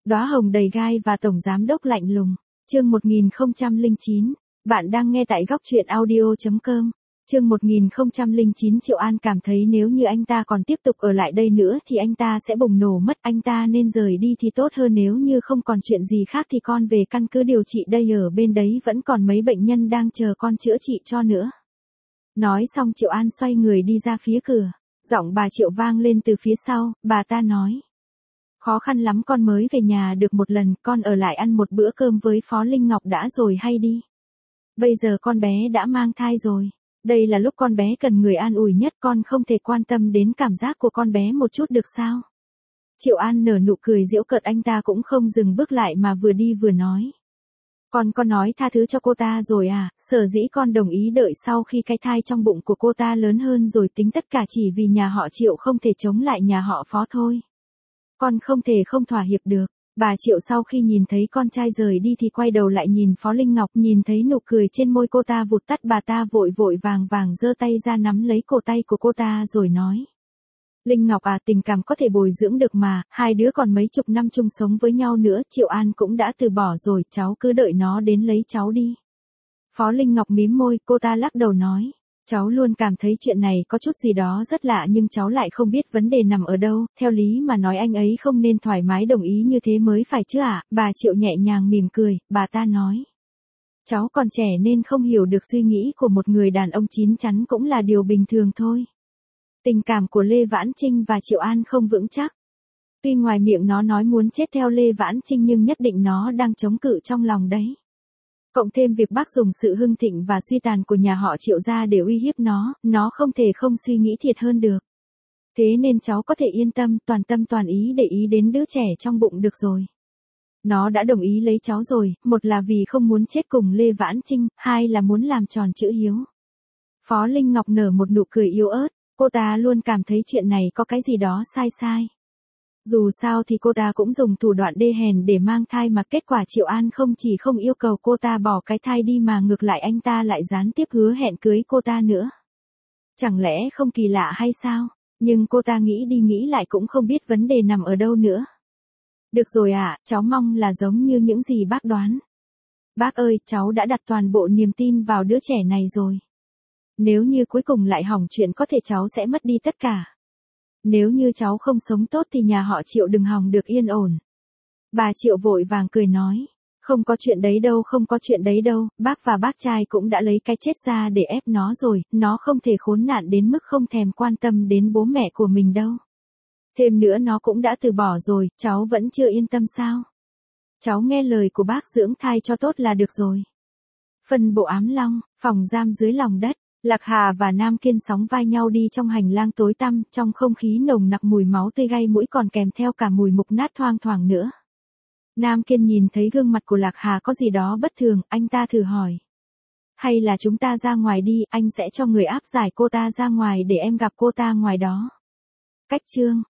Đóa hồng đầy gai và tổng giám đốc lạnh lùng. Chương 1009. Bạn đang nghe tại góc truyện audio.com. Chương 1009. Triệu An cảm thấy nếu như anh ta còn tiếp tục ở lại đây nữa thì anh ta sẽ bùng nổ mất, anh ta nên rời đi thì tốt hơn, nếu như không còn chuyện gì khác thì con về căn cứ điều trị đây, ở bên đấy vẫn còn mấy bệnh nhân đang chờ con chữa trị cho nữa. Nói xong Triệu An xoay người đi ra phía cửa, giọng bà Triệu vang lên từ phía sau, bà ta nói. Khó khăn lắm con mới về nhà được một lần, con ở lại ăn một bữa cơm với Phó Linh Ngọc đã rồi hay đi. Bây giờ con bé đã mang thai rồi. Đây là lúc con bé cần người an ủi nhất, con không thể quan tâm đến cảm giác của con bé một chút được sao? Triệu An nở nụ cười giễu cợt, anh ta cũng không dừng bước lại mà vừa đi vừa nói. Con nói tha thứ cho cô ta rồi à, sở dĩ con đồng ý đợi sau khi cái thai trong bụng của cô ta lớn hơn rồi tính, tất cả chỉ vì nhà họ Triệu không thể chống lại nhà họ Phó thôi. Con không thể không thỏa hiệp được. Bà Triệu sau khi nhìn thấy con trai rời đi thì quay đầu lại nhìn Phó Linh Ngọc, nhìn thấy nụ cười trên môi cô ta vụt tắt, bà ta vội vàng giơ tay ra nắm lấy cổ tay của cô ta rồi nói. Linh Ngọc à, tình cảm có thể bồi dưỡng được mà, hai đứa còn mấy chục năm chung sống với nhau nữa, Triệu An cũng đã từ bỏ rồi, cháu cứ đợi nó đến lấy cháu đi. Phó Linh Ngọc mím môi, cô ta lắc đầu nói. Cháu luôn cảm thấy chuyện này có chút gì đó rất lạ, nhưng cháu lại không biết vấn đề nằm ở đâu, theo lý mà nói anh ấy không nên thoải mái đồng ý như thế mới phải chứ ạ. Bà Triệu nhẹ nhàng mỉm cười, bà ta nói. Cháu còn trẻ nên không hiểu được suy nghĩ của một người đàn ông, chín chắn cũng là điều bình thường thôi. Tình cảm của Lê Vãn Trinh và Triệu An không vững chắc. Tuy ngoài miệng nó nói muốn chết theo Lê Vãn Trinh nhưng nhất định nó đang chống cự trong lòng đấy. Cộng thêm việc bác dùng sự hưng thịnh và suy tàn của nhà họ Triệu ra để uy hiếp nó không thể không suy nghĩ thiệt hơn được. Thế nên cháu có thể yên tâm toàn ý để ý đến đứa trẻ trong bụng được rồi. Nó đã đồng ý lấy cháu rồi, một là vì không muốn chết cùng Lê Vãn Trinh, hai là muốn làm tròn chữ hiếu. Phó Linh Ngọc nở một nụ cười yếu ớt, cô ta luôn cảm thấy chuyện này có cái gì đó sai. Dù sao thì cô ta cũng dùng thủ đoạn đê hèn để mang thai mà kết quả Triệu An không chỉ không yêu cầu cô ta bỏ cái thai đi mà ngược lại anh ta lại gián tiếp hứa hẹn cưới cô ta nữa. Chẳng lẽ không kỳ lạ hay sao? Nhưng cô ta nghĩ đi nghĩ lại cũng không biết vấn đề nằm ở đâu nữa. Được rồi ạ, cháu mong là giống như những gì bác đoán. Bác ơi, cháu đã đặt toàn bộ niềm tin vào đứa trẻ này rồi. Nếu như cuối cùng lại hỏng chuyện có thể cháu sẽ mất đi tất cả. Nếu như cháu không sống tốt thì nhà họ Triệu đừng hòng được yên ổn. Bà Triệu vội vàng cười nói. Không có chuyện đấy đâu, bác và bác trai cũng đã lấy cái chết ra để ép nó rồi, nó không thể khốn nạn đến mức không thèm quan tâm đến bố mẹ của mình đâu. Thêm nữa nó cũng đã từ bỏ rồi, cháu vẫn chưa yên tâm sao? Cháu nghe lời của bác dưỡng thai cho tốt là được rồi. Phân bộ Ám Long, phòng giam dưới lòng đất. Lạc Hà và Nam Kiên sóng vai nhau đi trong hành lang tối tăm, trong không khí nồng nặc mùi máu tươi gây mũi còn kèm theo cả mùi mục nát thoang thoảng nữa. Nam Kiên nhìn thấy gương mặt của Lạc Hà có gì đó bất thường, anh ta thử hỏi. Hay là chúng ta ra ngoài đi, anh sẽ cho người áp giải cô ta ra ngoài để em gặp cô ta ngoài đó. Cách chương